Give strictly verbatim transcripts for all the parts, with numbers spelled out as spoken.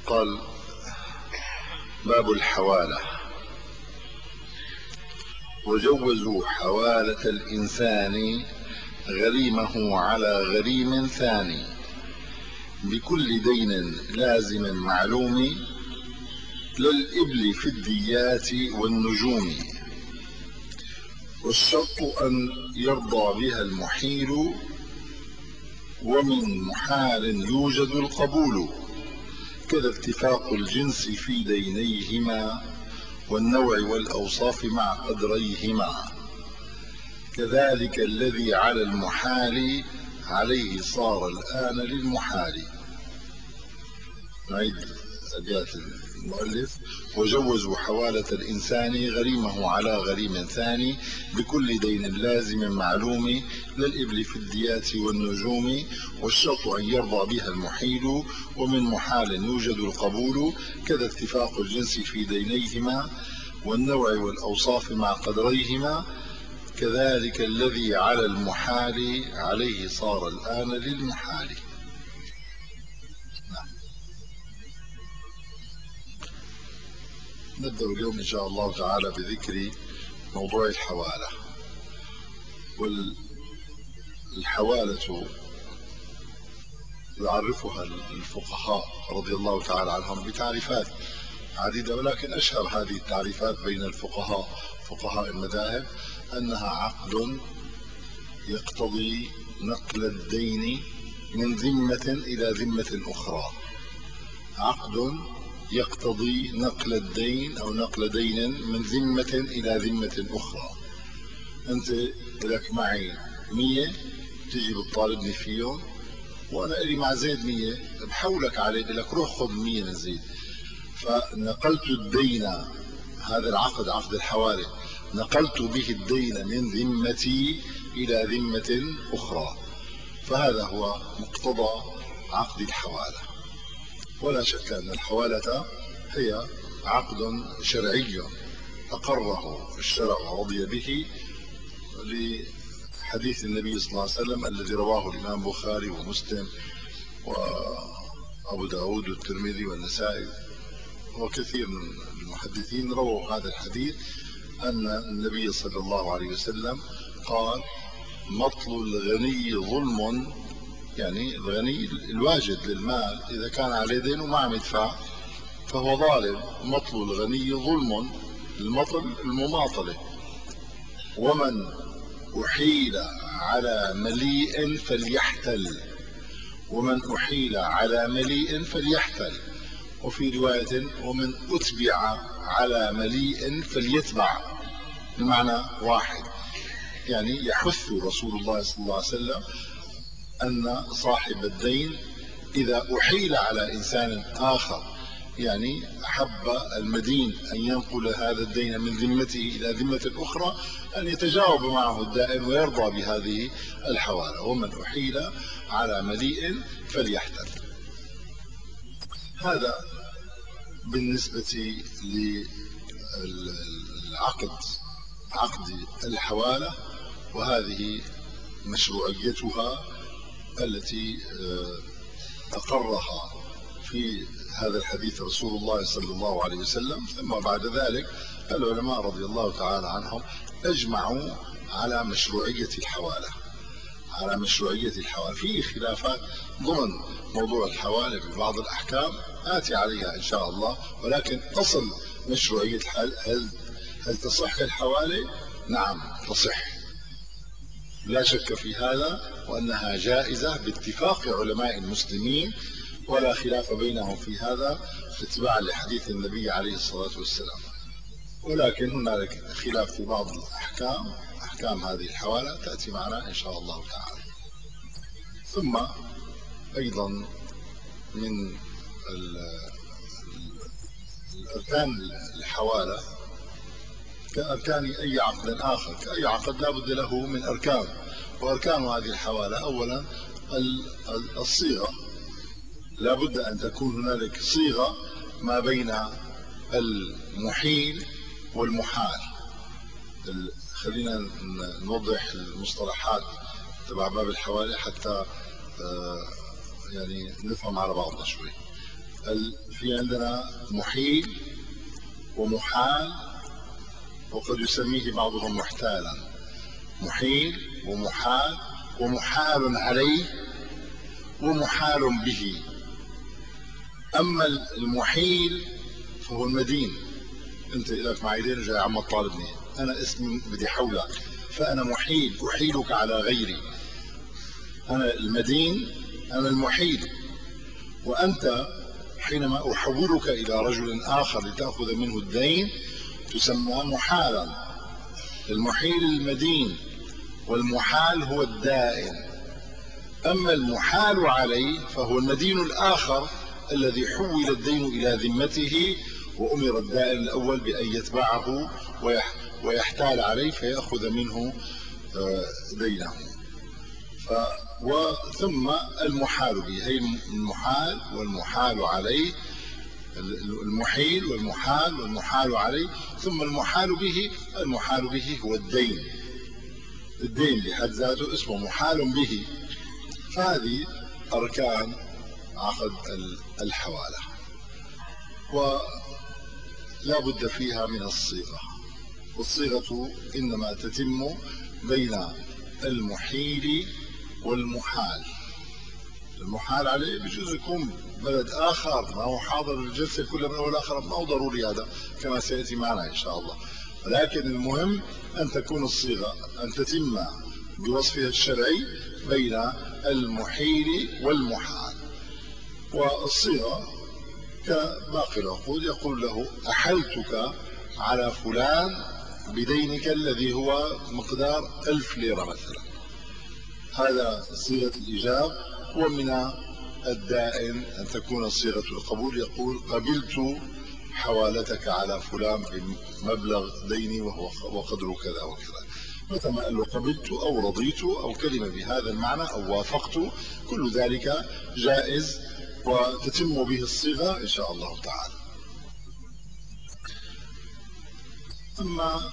قال: باب الحوالة. وجوزوا حوالة الإنسان غريمه على غريم ثاني بكل دين لازم معلوم للإبل في الديات والنجوم، والشرط أن يرضى بها المحيل ومن محال يوجد القبول، كذا اتفاق الجنس في دينيهما والنوع والأوصاف مع قدريهما، كذلك الذي على المحال عليه صار الآن للمحال. نعيد أبيات المؤلف: وجوزوا حوالة الإنسان غريمه على غريم ثاني بكل دين لازم معلوم للإبل في الديات والنجوم، والشرط أن يرضى بها المحيل ومن محال يوجد القبول، كذا اتفاق الجنس في دينيهما والنوع والأوصاف مع قدريهما، كذلك الذي على المحال عليه صار الآن للمحال. نبدأ اليوم إن شاء الله تعالى بذكر موضوع الحوالة. والحوالة يعرفها الفقهاء رضي الله تعالى عنهم بتعريفات عديدة، ولكن أشهر هذه التعريفات بين الفقهاء فقهاء المذاهب أنها عقد يقتضي نقل الدين من ذمة إلى ذمة أخرى. عقد يقتضي نقل الدين أو نقل دين من ذمة إلى ذمة أخرى. أنت لك معي مية، تجي بتطالبني فيهم، وأنا إلي مع زيد مية، بحولك عليه لك روح خذ مية من زيد. فنقلت الدين، هذا العقد عقد الحوالة، نقلت به الدين من ذمتي إلى ذمة أخرى، فهذا هو مقتضى عقد الحوالة. ولا شك أن الحوالة هي عقد شرعي أقره الشرع ورضي به، لحديث النبي صلى الله عليه وسلم الذي رواه الإمام البخاري ومسلم وأبو داود والترمذي والنسائي وكثير من المحدثين رووا هذا الحديث، أن النبي صلى الله عليه وسلم قال: مطل الغني ظلم، يعني الغني الواجد للمال إذا كان عليه دين وما عم يدفع فهو ظالم. مطل الغني ظلم، المطل المماطلة. ومن أحيل على مليء فليحتل، ومن أحيل على مليء فليحتل. وفي رواية: ومن أتبع على مليء فليتبع، بمعنى واحد. يعني يحث رسول الله صلى الله عليه وسلم أن صاحب الدين إذا أحيل على إنسان آخر، يعني أحب المدين أن ينقل هذا الدين من ذمته إلى ذمة أخرى، أن يتجاوب معه الدائن ويرضى بهذه الحوالة. ومن أحيل على مليء فليحتل. هذا بالنسبة للعقد، عقد الحوالة، وهذه مشروعيتها التي أقرها في هذا الحديث رسول الله صلى الله عليه وسلم. ثم بعد ذلك العلماء رضي الله تعالى عنهم أجمعوا على مشروعية الحوالة، على مشروعية الحوالة. في خلافات ضمن موضوع الحوالة ببعض الأحكام آتي عليها إن شاء الله، ولكن أصل مشروعية هل هل تصح الحوالة؟ نعم تصح، لا شك في هذا، وأنها جائزة باتفاق علماء المسلمين، ولا خلاف بينهم في هذا اتباعا لحديث النبي عليه الصلاة والسلام. ولكن هناك خلاف في بعض الأحكام، أحكام هذه الحوالة تأتي معنا إن شاء الله تعالى. ثم أيضا من الأركان الحوالة كأركان أي عقد آخر، كأي عقد لا بد له من أركان. وأركان هذه الحوالة أولا الصيغة، لا بد أن تكون هنالك صيغة ما بين المحيل والمحال. خلينا نوضح المصطلحات تبع باب الحوالة حتى يعني نفهم على بعضنا شوي. في عندنا محيل ومحال، وقد يسميه بعضهم محتالا. محيل ومحال ومحال عليه ومحال به. أما المحيل فهو المدين. أنت إلك معي دين جاي عم تطالبني، أنا اسمي بدي حولك، فأنا محيل، أحيلك على غيري. أنا المدين، أنا المحيل. وأنت حينما أحولك إلى رجل آخر لتأخذ منه الدين تسمى محالا. المحيل المدين، والمحال هو الدائن. أما المحال عليه فهو المدين الآخر الذي حول الدين إلى ذمته، وأمر الدائن الأول بأن يتبعه ويحتال عليه فيأخذ منه دينه. وثم المحال به، هي المحال والمحال عليه، المحيل والمحال والمحال عليه. ثم المحال به، المحال به هو الدين. الدين بحد ذاته اسمه محال به. فهذه أركان عقد الحوالة، ولا بد فيها من الصيغة. والصيغة إنما تتم بين المحيل والمحال. المحال عليه بجوز يكون بلد آخر ما هو حاضر الجلسة كلها من أول آخر، ما هو ضروري هذا كما سيأتي معنا إن شاء الله. ولكن المهم أن تكون الصيغة أن تتم بوصفها الشرعي بين المحيل والمحال. والصيغة كباقي العقود يقول له أحلتك على فلان بدينك الذي هو مقدار ألف ليرة مثلا، هذا صيغة الإيجاب. ومن الدائن أن تكون صيغة القبول، يقول قبلت حوالتك على فلان بمبلغ ديني وهو وقدره كذا وكذا. متى ما قال له قبلت أو رضيت أو كلمة بهذا المعنى أو وافقت، كل ذلك جائز وتتم به الصيغة إن شاء الله تعالى. أما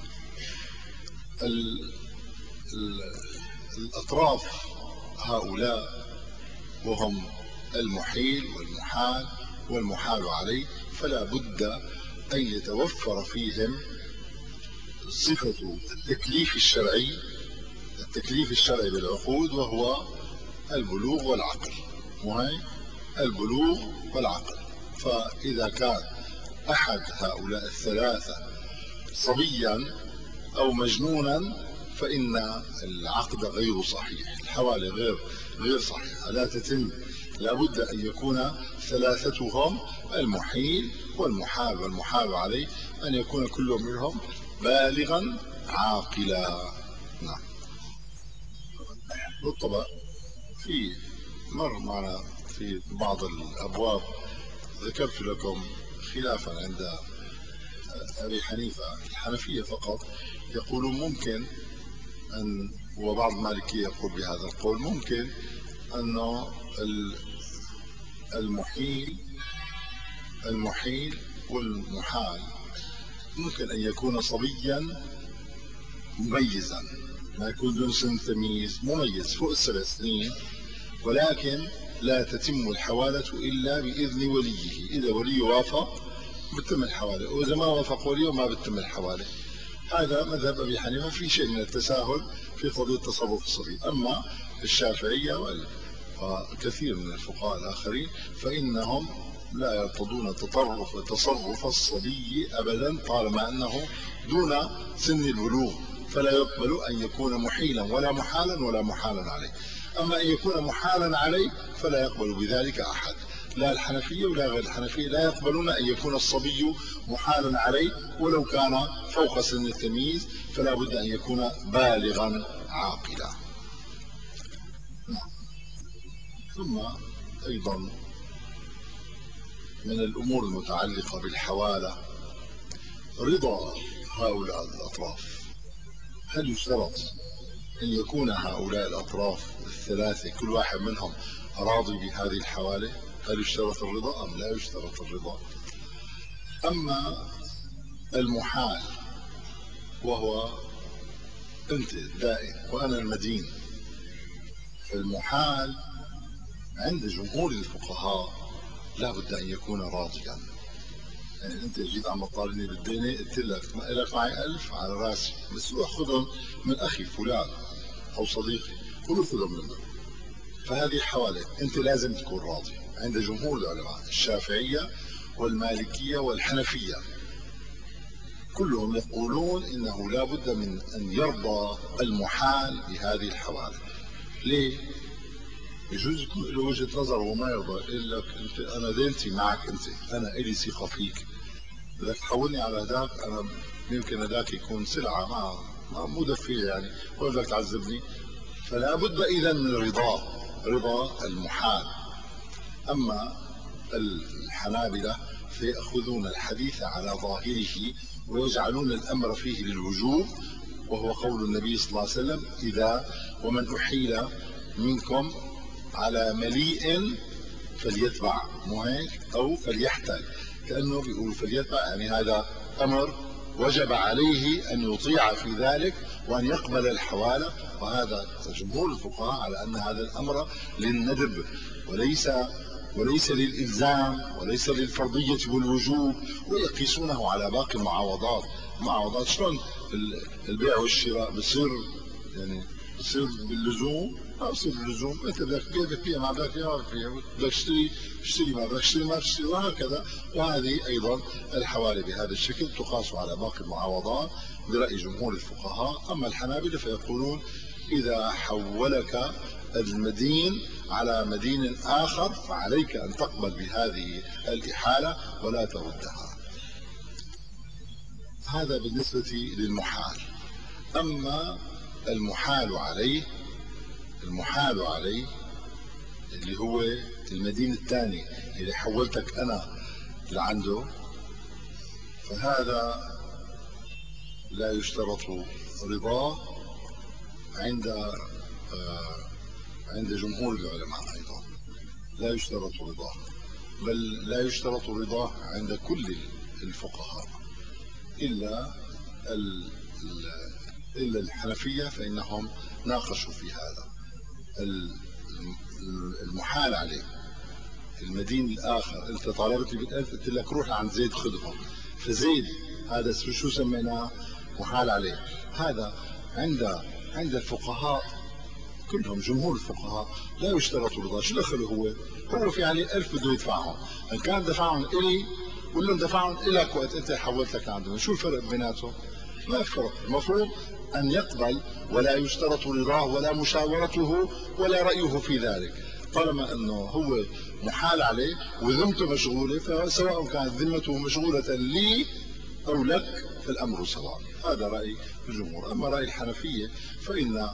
ال ال الأطراف هؤلاء وهم المحيل والمحال والمحال عليه، فلا بد أن يتوفر فيهم صفة التكليف الشرعي. التكليف الشرعي بالعقود وهو البلوغ والعقل، وهي البلوغ والعقل. فإذا كان أحد هؤلاء الثلاثة صبيا أو مجنونا فإن العقد غير صحيح، الحوالة غير غير صحيحة، لا تتم. لابد أن يكون ثلاثتهم المحيل والمحال والمحال عليه أن يكون كل منهم بالغا عاقلا. نعم. بالطبع في مر معنا في بعض الأبواب ذكرت لكم خلافا عند أبي حنيفة. الحنفية فقط يقولون ممكن أن، وبعض المالكية يقول بهذا القول، ممكن أنه المحيل المحيل والمحال ممكن أن يكون صبيا مميزا، ما يكون دون سن تمييز، مميز فوق الثلاث سنين، ولكن لا تتم الحوالة إلا بإذن وليه. إذا وليه وافق بتم الحوالة، وإذا ما وافق وليه ما بتم الحوالة. هذا مذهب أبي حنيفة، في شيء من التساهل في قضية تصرف الصبي. أما الشافعية وكثير من الفقهاء الآخرين فإنهم لا يرتضون تطرف تصرف الصبي أبدا طالما أنه دون سن البلوغ، فلا يقبل أن يكون محيلا ولا محالا ولا محالا عليه. أما أن يكون محالا عليه فلا يقبل بذلك أحد، لا الحنفية ولا غير الحنفية لا يقبلون أن يكون الصبي محالا عليه ولو كان فوق سن التمييز، فلا بد أن يكون بالغا عاقلا. ثم أيضا من الأمور المتعلقة بالحوالة رضا هؤلاء الأطراف. هل يشترط أن يكون هؤلاء الأطراف الثلاثة كل واحد منهم راضي بهذه الحوالة؟ هل يشترط الرضا أم لا يشترط الرضا؟ أما المحال وهو أنت الدائن وأنا المدين، المحال عند جمهور الفقهاء لا بد أن يكون راضيا. يعني أنت جيت عم تطالبني بالدينة، قلت لك ما لك معي ألف على راسي، بس روح خذهم من أخي فلان أو صديقي، كله خذهم منه. فهذه حوالي أنت لازم تكون راضي. عند جمهور العلماء الشافعية والمالكية والحنفية كلهم يقولون إنه لا بد من أن يرضى المحال بهذه الحوالي. ليه؟ يجوز يكون له وجهة نظر وما يرضى، يقول لك أنت أنا دينتي معك، أنت أنا إلي ثقة فيك، بدك تحولني على هداك، أنا يمكن هداك يكون سلعة ما ما مو دفية يعني، ولا بدك تعذبني. فلا بد إذا من رضاه، رضا المحال. أما الحنابلة فيأخذون الحديث على ظاهره ويجعلون الأمر فيه للوجوب، وهو قول النبي صلى الله عليه وسلم: إذا ومن أحيل منكم على مليء فليتبع، مو هيك؟ أو فليحتل، كأنه بيقول فليتبع يعني هذا أمر وجب عليه أن يطيع في ذلك وأن يقبل الحوالة. وهذا جمهور الفقهاء على أن هذا الأمر للندب وليس وليس للإلزام وليس للفرضية والوجوب، ويقيسونه على باقي المعاوضات. معاوضات شلون البيع والشراء بصير يعني بصير باللزوم؟ ما بصير باللزوم. انت بدك تبيع بتبيع، ما بدك ما بتبيع، بدك تشتري اشتري، ما بدك تشتري ما تشتري، وهكذا. وهذه ايضا الحوالي بهذا الشكل تقاس على باقي المعاوضات برأي جمهور الفقهاء. اما الحنابلة فيقولون: اذا حولك المدين على مدين آخر فعليك أن تقبل بهذه الإحالة ولا تردها. هذا بالنسبة للمحال. أما المحال عليه، المحال عليه اللي هو المدين الثاني اللي حولتك أنا لعنده، فهذا لا يشترط رضاه عند عند جمهور العلماء. أيضا لا يشترط رضاه، بل لا يشترط رضاه عند كل الفقهاء إلا إلا الحنفية، فإنهم ناقشوا في هذا. المحال عليه المدين الآخر، أنت طالبتني بالألف، قلت لك روح عند زيد خذهم، فزيد هذا شو سميناه؟ محال عليه. هذا عند عند الفقهاء كلهم، جمهور الفقهاء، لا يشترط رضا. شو دخله هو؟ هو في عليه ألف بده يدفعهم، إن كان دفعهم إلي ولا دفعهم إلك وقت أنت حولتك عندهم، شو الفرق بيناتهم؟ ما فرق. المفروض أن يقبل ولا يشترط رضاه ولا مشاورته ولا رأيه في ذلك، طالما أنه هو محال عليه وذمته مشغولة، فسواء كانت ذمته مشغولة لي أو لك فالأمر سواء. هذا رأي الجمهور. أما رأي الحنفية فإن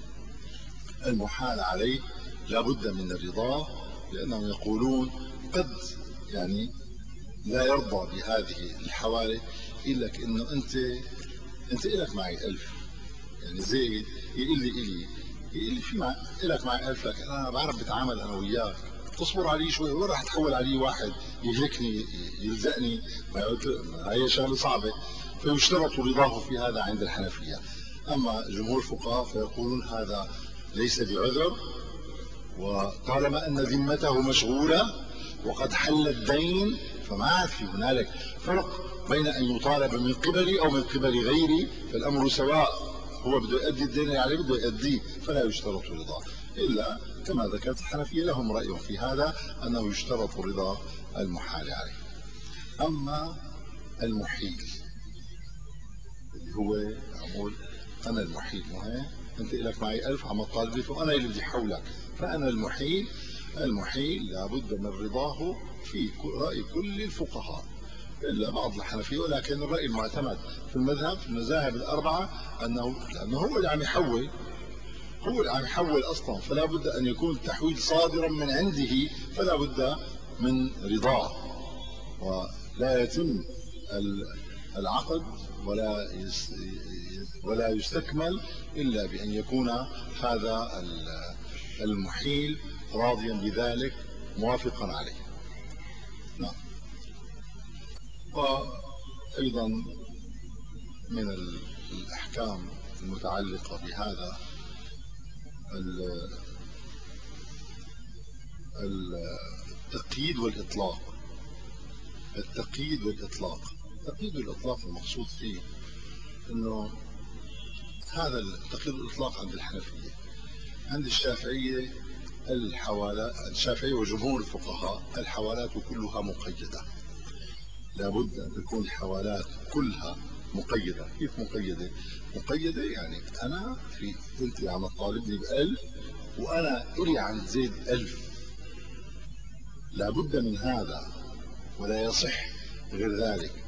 المحال عليه لا بد من الرضا، لأنهم يقولون قد يعني لا يرضى بهذه الحوالي إلا إنه أنت أنت إلك معي ألف، يعني زيد يقول لي إلي يقول لي في مع إلك معي ألف، لكن أنا بعرف بتعامل أنا وياك، تصبر علي شوي، وين راح تحول علي واحد يهلكني يلزقني؟ هي شغلة صعبة. فيشترط رضاه في هذا عند الحنفية. أما جمهور الفقهاء فيقولون هذا ليس بعذر، وطالما أن ذمته مشغولة وقد حل الدين فما عاد في هنالك فرق بين أن يطالب من قبلي أو من قبل غيري، فالأمر سواء، هو بده يؤدي الدين اللي عليه بده يؤديه، فلا يشترط رضاه. إلا كما ذكرت الحنفية لهم رأي في هذا أنه يشترط رضا المحال عليه. أما المحيل اللي هو أقول أنا المحيل، مهم أنت إلك معي ألف عم تطالبني وأنا اللي بدي حولك، فأنا المحيل. المحيل لابد من رضاه في رأي كل الفقهاء إلا بعض الحنفية، ولكن الرأي المعتمد في المذهب في المذاهب الأربعة أنه لأنه هو اللي عم يحول، هو اللي عم يحول أصلا، فلا بد أن يكون التحويل صادرا من عنده، فلا بد من رضاه. ولا يتم العقد ولا ولا يستكمل إلا بأن يكون هذا المحيل راضيا بذلك موافقا عليه. نعم. وأيضا من الأحكام المتعلقة بهذا التقييد والإطلاق. التقييد والإطلاق التقييد والإطلاق المقصود فيه أنه هذا التقييد والإطلاق عند الحنفية. عند الشافعية الحوالات، الشافعية وجمهور الفقهاء الحوالات كلها مقيدة، لابد أن تكون الحوالات كلها مقيدة. كيف مقيدة؟ مقيدة يعني أنا في أنت عم تطالبني بألف وأنا إلي عند زيد ألف، لابد من هذا ولا يصح غير ذلك.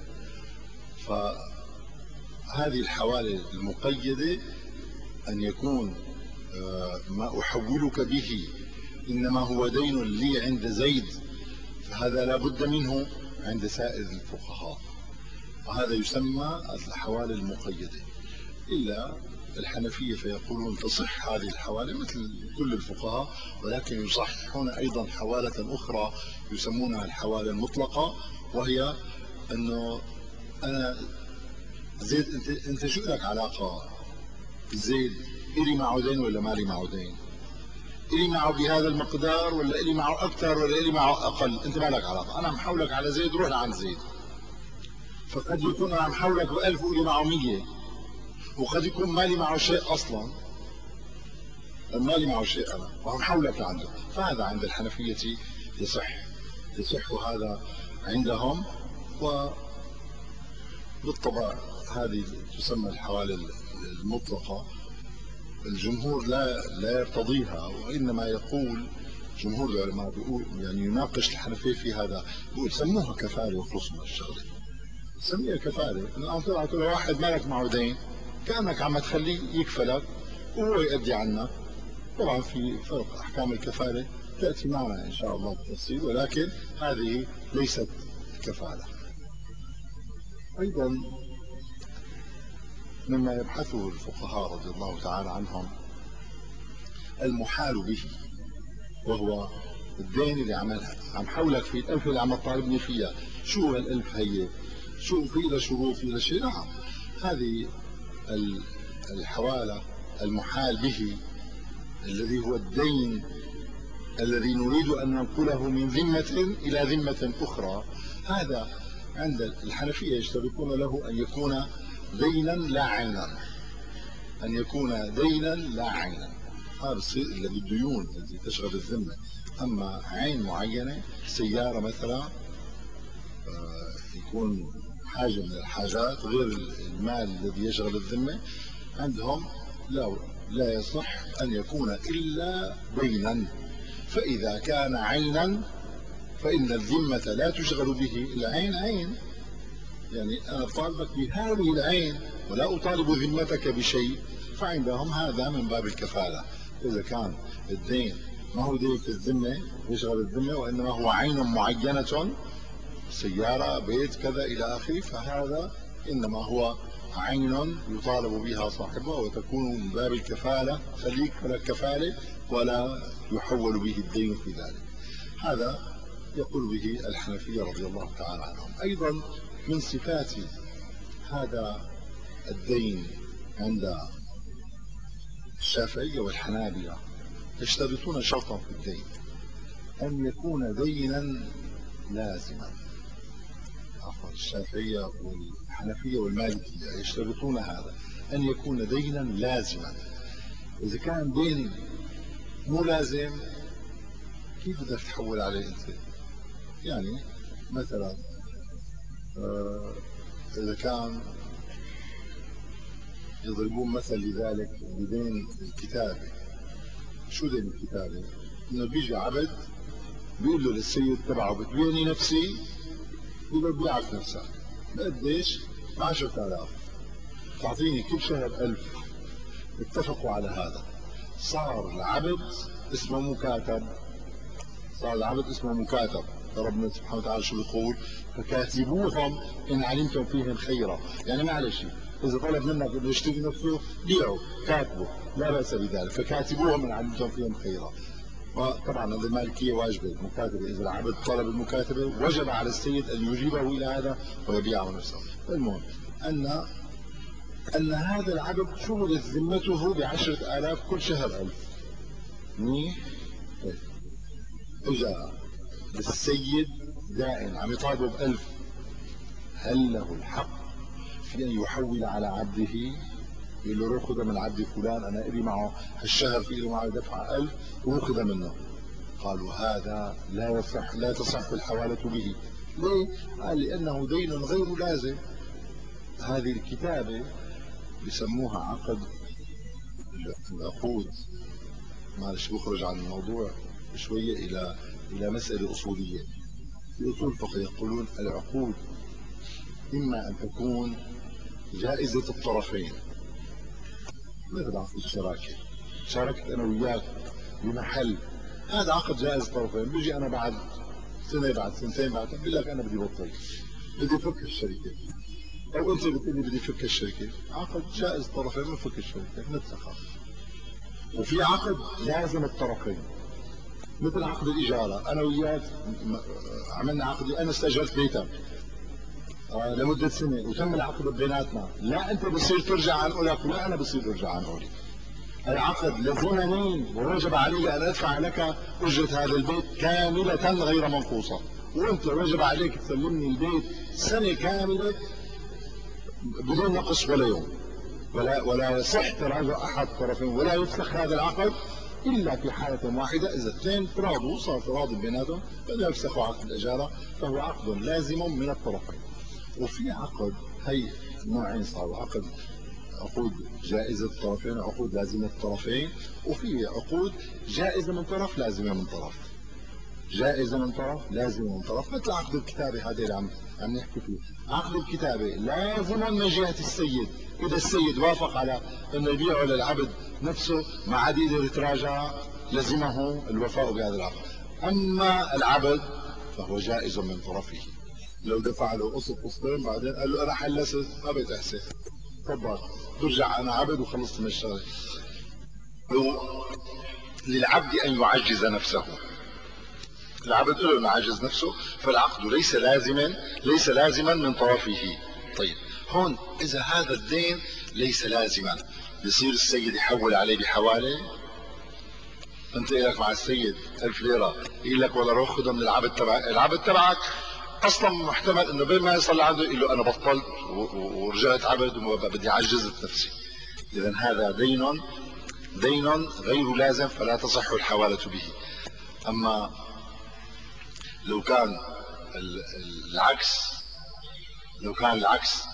فهذه الحوالة المقيدة أن يكون ما أحولك به إنما هو دين لي عند زيد، فهذا لابد منه عند سائر الفقهاء، وهذا يسمى الحوالة المقيدة. إلا الحنفية فيقولون تصح هذه الحوالة مثل كل الفقهاء، ولكن يصححون أيضا حوالة أخرى يسمونها الحوالة المطلقة، وهي أنه أنا زيد أنت, انت شو لك علاقة زيد؟ إلي معه دين ولا مالي معه دين؟ إلي معه بهذا المقدار ولا إلي معه أكثر ولا إلي معه أقل؟ أنت ما لك علاقة، أنا محولك على زيد، روح لعند زيد. فقد يكون أنا محولك بألف وإلي معه مية، وقد يكون مالي معه شيء أصلا، مالي معه شيء أنا ومحولك لعنده. فهذا عند الحنفية يصح يصح هذا عندهم. وبالطبع هذه تسمى الحوالة المطلقة. الجمهور لا لا يرتضيها، وإنما يقول جمهور العلماء بيقول يعني يناقش الحنفية في هذا، بيقول سموها كفالة وخلص من الشغلة، سميها كفالة. الآن طلع كل واحد مالك معه دين كأنك عم تخليه يكفلك وهو يؤدي عنك. طبعا في فرق، أحكام الكفالة تأتي معنا إن شاء الله بالتفصيل، ولكن هذه ليست كفالة. أيضا مما يبحثه الفقهاء رضي الله تعالى عنهم المحال به، وهو الدين اللي عملها عم حولك في الألف اللي عم تطالبني فيها. شو هالألف هي؟ شو في له شروط في له شيء؟ نعم، هذه الحوالة المحال به الذي هو الدين الذي نريد أن ننقله من ذمة إلى ذمة أخرى، هذا عند الحنفية يشترطون له أن يكون دينا لا عينا، أن يكون دينا لا عينا. هذا الشيء اللي بالديون التي تشغل الذمة. أما عين معينة، سيارة مثلا، يكون حاجة من الحاجات غير المال الذي يشغل الذمة، عندهم لا لا يصح أن يكون إلا دينا. فإذا كان عينا فإن الذمة لا تشغل به إلا عين عين، يعني أنا أطالبك بهذه العين ولا أطالب ذمتك بشيء، فعندهم هذا من باب الكفالة. إذا كان الدين ما هو دين في الذمة يشغل الذمة، وإنما هو عين معينة، سيارة، بيت، كذا إلى آخره، فهذا إنما هو عين يطالب بها صاحبه وتكون من باب الكفالة، خليك ولا كفالة ولا يحول به الدين في ذلك. هذا يقول به الحنفية رضي الله تعالى عنهم. أيضا من صفات هذا الدين عند الشافعية والحنابلة يشترطون شرطا في الدين، أن يكون دينا لازما. عفوا، الشافعية والحنفية والمالكية يشترطون هذا، أن يكون دينا لازما. إذا كان دين مو لازم كيف بدك تحول عليه أنت؟ يعني مثلا آه إذا كان يضربون مثل لذلك بدين الكتابة. شو دين الكتابة؟ إنه بيجي عبد بيقول له للسيد تبعه بتبيعني نفسي، بيقول له بيعك نفسك بقديش؟ بعشرة آلاف، تعطيني كل شهر ألف. اتفقوا على هذا، صار العبد اسمه مكاتب، صار العبد اسمه مكاتب. ربنا سبحانه وتعالى شو بيقول؟ فكاتبوهم إن علمتم فيهم خيرا. يعني معلش إذا طلب منك إنه يشتري نفسه بيعه، كاتبه، لا بأس بذلك، فكاتبوهم إن علمتم فيهم خيرا. وطبعا هذه المالكية واجبة المكاتبة، إذا العبد طلب المكاتبة وجب على السيد أن يجيبه إلى هذا ويبيعه نفسه. المهم أن أن هذا العبد شغلت ذمته بعشرة آلاف كل شهر ألف. منيح؟ طيب إجا بالسيد دائن عم يطالبه بألف، هل له الحق في أن يحول على عبده؟ يقول له روح خذ من عبد فلان، أنا إلي معه هالشهر في إلي معه دفع ألف وخذ منه. قالوا هذا لا يصح، لا تصح الحوالة به. ليه؟ قال لأنه دين غير لازم. هذه الكتابة بسموها عقد العقود. معلش بخرج عن الموضوع شوية إلى إلى مسألة أصولية. في أصول الفقه يقولون العقود إما أن تكون جائزة الطرفين، مثل عقد الشراكة. شاركت أنا وياك بمحل، هذا عقد جائز الطرفين. بيجي أنا بعد سنة بعد سنتين بعد بقول لك أنا بدي بطل، بدي فك الشركة، أو أنت بتقول لي بدي فك الشركة. عقد جائز الطرفين بنفك الشركة بنتسخر. وفي عقد لازم الطرفين، مثل عقد الإجارة. أنا وياك عملنا عقد، أنا استأجرت بيتك آه لمدة سنة وتم العقد بيناتنا، لا أنت بصير ترجع عن قولك ولا أنا بصير أرجع عن قولي. العقد لزمني ووجب علي أن أدفع لك أجرة هذا البيت كاملة غير منقوصة، وأنت وجب عليك تسلمني البيت سنة كاملة بدون نقص ولا يوم. ولا ولا يصح تراجع أحد الطرفين ولا يفسخ هذا العقد إلا في حالة واحدة، إذا اثنين تراضوا صار تراضي بيناتهم فلا يفسخوا عقد الإجارة، فهو عقد لازم من الطرفين. وفي عقد، هي نوعين صاروا، عقد عقود جائزة الطرفين وعقود لازمة الطرفين، وفي عقود جائزة من طرف لازمة من طرف. جائزة من طرف لازمة من طرف، مثل عقد الكتابة هذا اللي عم عم نحكي فيه. عقد الكتابة لازم من جهة السيد، إذا السيد وافق على أن يبيعه للعبد نفسه ما عاد يقدر يتراجع، لزمه الوفاء بهذا العقد. أما العبد فهو جائز من طرفه، لو دفع له قسط قسطين بعدين قال له أنا حلست ما بتحسن، تفضل برجع أنا عبد وخلصت من الشغله. للعبد أن يعجز نفسه، العبد له أن يعجز نفسه، فالعقد ليس لازما ليس لازما من طرفه. طيب هون إذا هذا الدين ليس لازما، بيصير السيد يحول عليه بحوالة. أنت إلك مع السيد ألف ليرة، يقول لك ولا روح خذها من العبد تبعك، العبد تبعك اصلا محتمل انه بين ما يصل عنده يقول له انا بطلت ورجعت عبد وبدي عجزت نفسي. اذا هذا دين دين غير لازم فلا تصح الحوالة به. اما لو كان العكس، لو كان العكس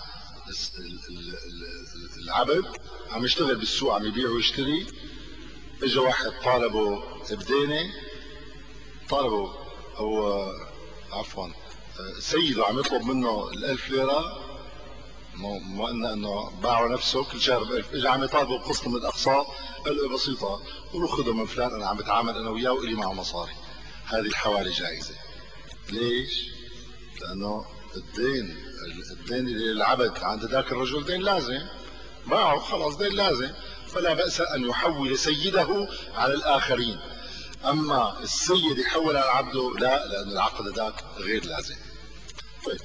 العبد عم يشتغل بالسوق عم يبيع ويشتري، اجى واحد طالبه بدينه، طالبه او عفوا سيده عم يطلب منه الألف ليرة، مو قلنا انه باعوا نفسه كل شهر بألف، اجى عم يطالبه بقسط من الاقساط، قال له بسيطه روح خذه من فلان انا عم بتعامل انا وياه والي معه مصاري. هذه الحوالة جائزه. ليش؟ لانه الدين الدين اللي العبد عند ذاك الرجل دين لازم، باعه خلاص دين لازم، فلا بأس ان يحول سيده على الاخرين. اما السيد يحول على عبده لا، لان العقد ذاك غير لازم. طيب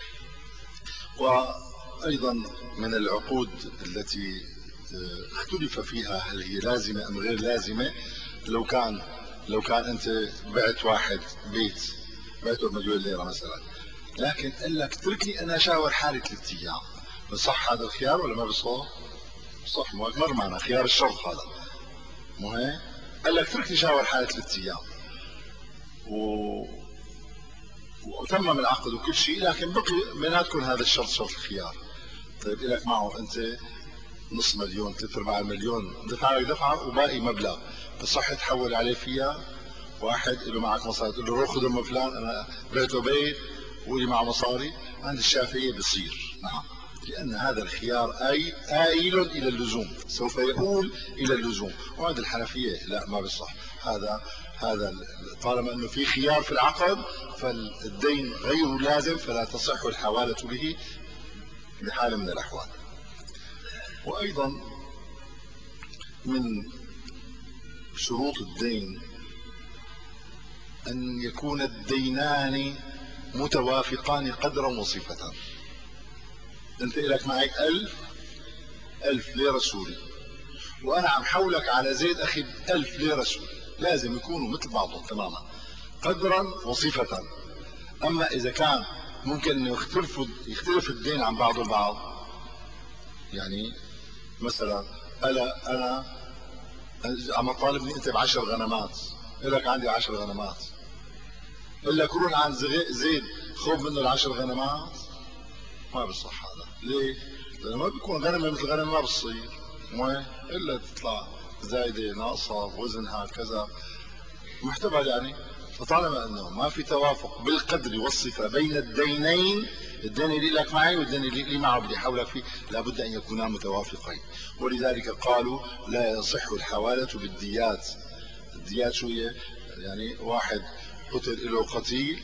وايضا من العقود التي اختلف فيها هل هي لازمه ام غير لازمه، لو كان لو كان انت بعت واحد بيت بعته بمليون ليره مثلا، لكن قال لك اتركني انا اشاور حالي ثلاث ايام، بصح هذا الخيار ولا ما بصح؟ صح، مر معنا خيار الشرط هذا، مو هيك؟ قال لك اتركني اشاور حالي ثلاث ايام و وتمم العقد وكل شيء، لكن بقي بيناتكم هذا الشرط شرط الخيار. طيب لك معه انت نص مليون ثلاث ارباع مليون دفع لك دفعه وباقي مبلغ، بصح تحول عليه فيها واحد له معك مصاري، تقول له روح خذ من فلان انا بعته بيت ولي معه مصاري. عند الشافعيه بصير نعم، لان هذا الخيار اي آيل الى اللزوم، سوف يؤول الى اللزوم. وعند الحنفيه لا ما بصح هذا، هذا طالما انه في خيار في العقد فالدين غير لازم فلا تصح الحوالة به بحال من الاحوال. وايضا من شروط الدين ان يكون الدينان متوافقان قدرا وصفة. انت لك معي الف الف ليرة سوري، وانا عم حولك على زيد اخي الف ليرة سوري، لازم يكونوا مثل بعضهم تماما، قدرا وصفة. أما إذا كان ممكن أن يختلف يختلف الدين عن بعض البعض، يعني مثلا أنا أنا عم طالبني أنت بعشر غنمات، يقول لك عندي عشر غنمات، يقول لك روح عند زيد خذ منه العشر غنمات، ما بصح هذا. ليه؟ لأنه ما بيكون غنمة مثل غنمة ما بتصير، وين إلا تطلع زايدة ناقصة وزنها كذا محتمل يعني. فطالما انه ما في توافق بالقدر والصفه بين الدينين، الدين اللي لك معي والدين اللي معه بدي احولك فيه، لابد ان يكونا متوافقين. ولذلك قالوا لا يصح الحواله بالديات. الديات شو هي؟ يعني واحد قتل له قتيل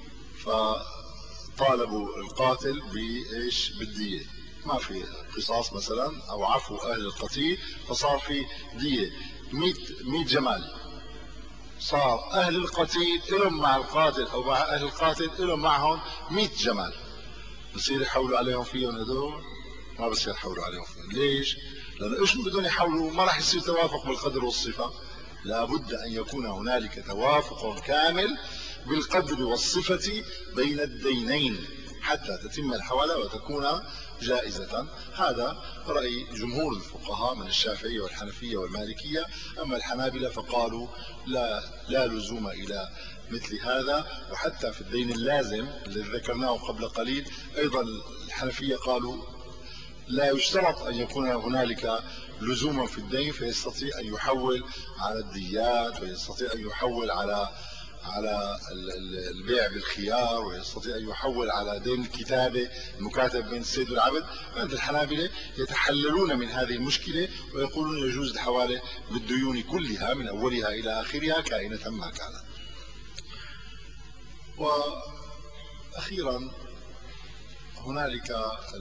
فطالبوا القاتل بايش؟ بالديه، ما في قصاص مثلا او عفو اهل القتيل، فصار في ديه مئة جمال. صار اهل القتيل لهم مع القاتل او مع اهل القاتل لهم معهم مئة جمال، بصير يحولوا عليهم فيهم هذول؟ ما بصير يحولوا عليهم فيهم. ليش؟ لانه ايش بدهم يحولوا؟ ما راح يصير توافق بالقدر والصفه. لابد ان يكون هنالك توافق كامل بالقدر والصفه بين الدينين حتى تتم الحوالة وتكون جائزة. هذا رأي جمهور الفقهاء من الشافعية والحنفية والمالكية. أما الحنابلة فقالوا لا لا لزوم إلى مثل هذا. وحتى في الدين اللازم الذي ذكرناه قبل قليل أيضا الحنفية قالوا لا يشترط أن يكون هنالك لزوما في الدين، فيستطيع أن يحول على الديات، ويستطيع أن يحول على على البيع بالخيار، ويستطيع أن يحول على دين الكتابة المكاتب بين السيد والعبد. عند الحنابلة يتحللون من هذه المشكلة ويقولون يجوز الحوالة بالديون كلها من أولها إلى آخرها كائنة ما كانت. وأخيرا هنالك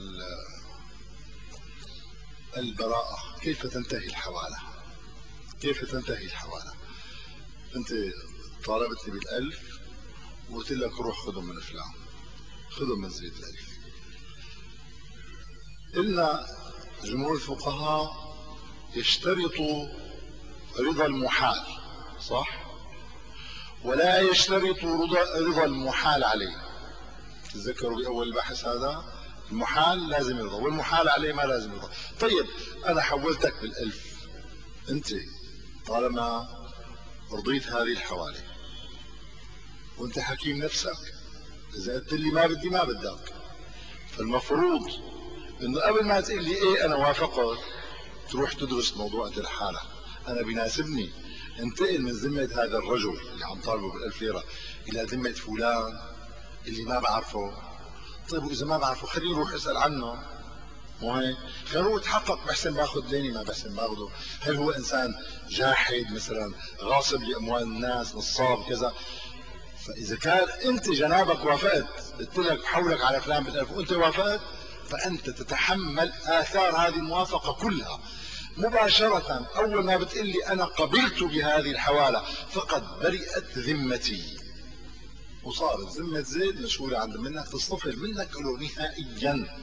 البراءة. كيف تنتهي الحوالة؟ كيف تنتهي الحوالة؟ أنت طالبتني بالألف وقلت لك روح خذهم من فلان، خذهم من زيد الألف. إلا جمهور الفقهاء يشترطوا رضا المحال، صح؟ ولا يشترطوا رضا المحال عليه. تذكروا بأول البحث هذا المحال لازم يرضى والمحال عليه ما لازم يرضى. طيب أنا حولتك بالألف، أنت طالما رضيت هذه الحوالة وأنت حكيم نفسك، إذا قلت لي ما بدي ما بدك، فالمفروض إنه قبل ما تقول لي إيه أنا وافقت تروح تدرس موضوع الحالة. أنا بيناسبني انتقل من ذمة هذا الرجل اللي عم طالبه بالألف ليرة إلى ذمة فلان اللي ما بعرفه. طيب وإذا ما بعرفه خليني يروح أسأل عنه، مو هيك؟ خليني هو يتحقق بحسن باخذ ديني ما بحسن باخذه. هل هو إنسان جاحد مثلا غاصب لأموال الناس نصاب كذا؟ فإذا كان أنت جنابك وافقت، قلت لك بحولك على فلان بالألف وأنت وافقت، فأنت تتحمل آثار هذه الموافقة كلها مباشرة. أول ما بتقول لي أنا قبلت بهذه الحوالة فقد برئت ذمتي، وصارت ذمة زيد مشهورة عند منك تصطفل منك له نهائيا.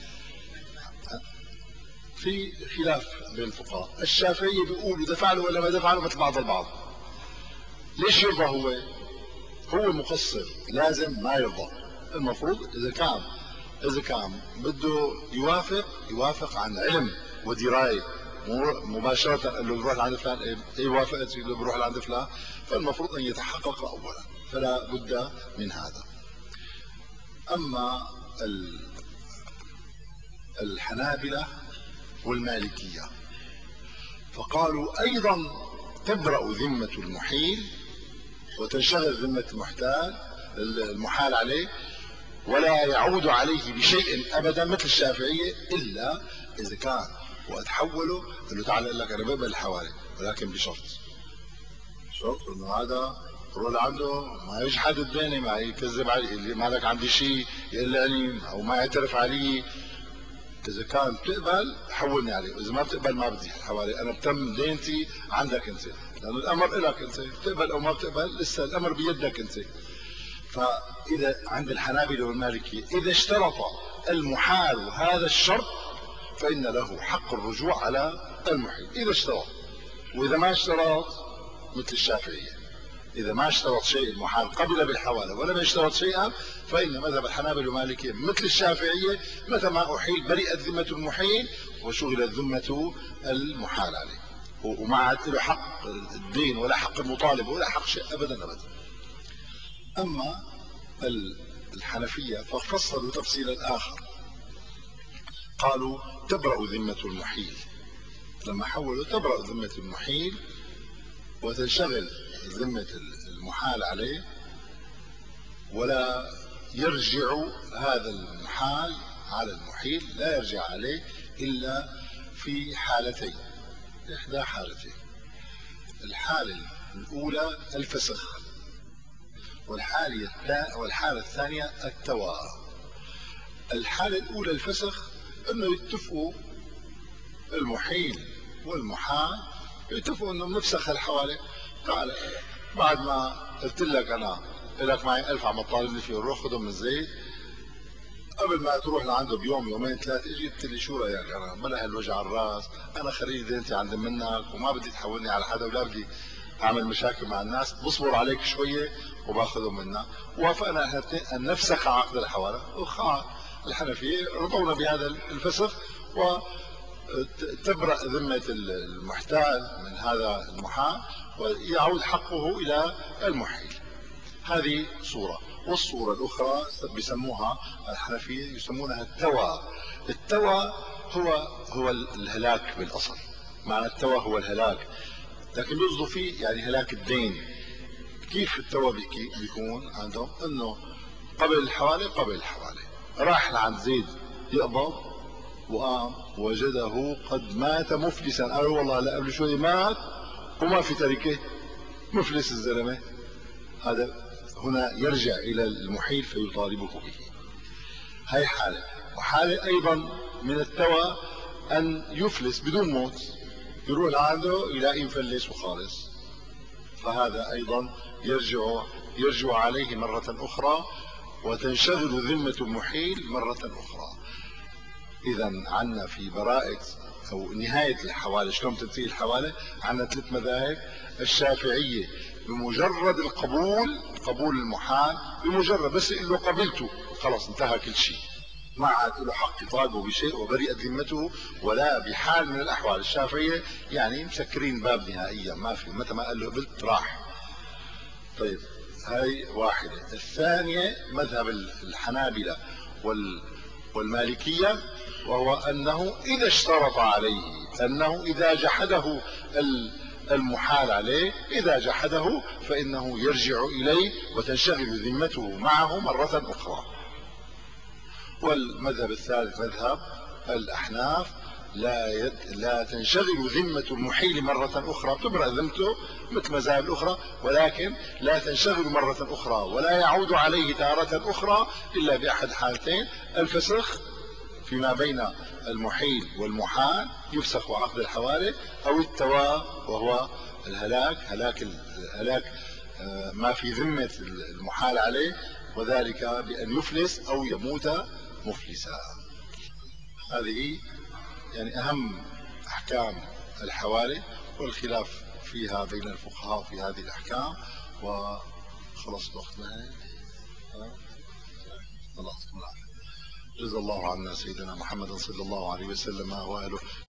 في خلاف بين الفقهاء. الشافعية بيقولوا دفع له ولا ما دفع له مثل بعض البعض. ليش يرضى هو؟ هو مقصر لازم ما يرضى. المفروض إذا كان إذا كان بده يوافق يوافق عن علم ودراية، مباشرة قال له بروح لعند فلان، ايه وافقت يقول له بروح لعند فلان. فالمفروض ان يتحقق اولا، فلا بد من هذا. اما الحنابلة والمالكية فقالوا ايضا تبرأ ذمة المحيل وتنشغل ذمة المحتال المحال عليه ولا يعود عليه بشيء ابدا مثل الشافعية، الا اذا كان وقت حوله قال له تعال لك انا بقبل الحوالي ولكن بشرط. شرط انه هذا روح عنده ما يجحد الدنيا، ما يكذب علي اللي مالك عندي شيء يقلعني او ما يعترف علي. اذا كان بتقبل حولني عليه، واذا ما بتقبل ما بدي الحوالي، انا بتم دينتي عندك انت، لانه الامر لك انت، بتقبل او ما بتقبل لسه الامر بيدك انت. فاذا عند الحنابلة والمالكية اذا اشترط المحال هذا الشرط فإن له حق الرجوع على المحيل إذا اشترط، وإذا ما اشترط مثل الشافعية إذا ما اشترط شيء المحال قبل بالحوالة ولم يشترط شيئا، فإن مذهب الحنابلة والمالكية مثل الشافعية متى ما أحيل برئت ذمة المحيل وشغلت ذمة المحال عليه، وما عاد له حق الدين ولا حق المطالبة ولا حق شيء أبدا أبدا. أما الحنفية ففصلوا تفصيلا آخر، قالوا تبرأ ذمة المحيل، لما حولوا تبرأ ذمة المحيل وتنشغل ذمة المحال عليه، ولا يرجع هذا المحال على المحيل، لا يرجع عليه إلا في حالتين، إحدى حالتين. الحالة الأولى الفسخ، والحالة الثانية التواء. الحالة الأولى الفسخ، أنه يتفقوا المحيل والمحال يتفقوا أنه نفسخ الحوالي. قال بعد ما قلت لك أنا لك معي ألف عم تطالبني فيه، روح خذهم من زيد، قبل ما تروح لعنده بيوم يومين ثلاثة اجي قلت لي شو رأيك، أنا بلا هالوجع الراس، أنا خليل دينتي عند منك وما بدي تحولني على حدا ولا بدي أعمل مشاكل مع الناس، بصبر عليك شوية وباخذهم منا. وافقنا احنا الاثنين أن نفسخ عقد الحوالة، وخا الحنفية رضونا بهذا الفسخ، وتبرأ ذمة المحتال من هذا المحال ويعود حقه إلى المحيل. هذه صورة. والصورة الأخرى بيسموها الحنفية يسمونها التوى. التوى هو هو الهلاك بالأصل، معنى التوى هو الهلاك، لكن يقصدوا فيه يعني هلاك الدين. كيف التوى بيكون عندهم؟ انه قبل الحوالي قبل الحوالي راح لعند زيد يقبض، وقام وجده قد مات مفلسا، قال والله لا قبل شوي مات وما في تركه، مفلس الزلمة هذا. هنا يرجع إلى المحيل فيطالبه به. هاي حالة. وحالة أيضا من التوى أن يفلس بدون موت، يروح لعنده يلاقي مفلس وخالص، فهذا أيضا يرجع يرجع عليه مرة أخرى وتنشغل ذمة المحيل مرة أخرى. إذا عنا في براءة أو نهاية الحوالة، شلون تنتهي الحوالة؟ عنا ثلاث مذاهب. الشافعية بمجرد القبول، قبول المحال بمجرد بس يقول له قبلته خلاص انتهى كل شيء، ما عاد له حق يطالبه بشيء وبرئت ذمته ولا بحال من الأحوال. الشافعية يعني مسكرين باب نهائيا، ما في، متى ما قال له قبلت راح. طيب هاي واحدة. الثانية مذهب الحنابلة والمالكية، وهو أنه إذا اشترط عليه، أنه إذا جحده المحال عليه، إذا جحده فإنه يرجع إليه وتنشغل ذمته معه مرة أخرى. والمذهب الثالث مذهب الأحناف، لا يد لا تنشغل ذمة المحيل مرة أخرى، تبرأ ذمته مثل مذاهب الأخرى، ولكن لا تنشغل مرة أخرى ولا يعود عليه تارة أخرى إلا بأحد حالتين: الفسخ فيما بين المحيل والمحال يفسخ عقد الحوالة، أو التواء وهو الهلاك، هلاك هلاك ما في ذمة المحال عليه، وذلك بأن يفلس أو يموت مفلسا. هذه يعني أهم أحكام الحوالة، والخلاف فيها بين الفقهاء في هذه الأحكام. وخلص وقتنا هاي، خلاص. جزا الله عنا سيدنا محمد صلى الله عليه وسلم وآله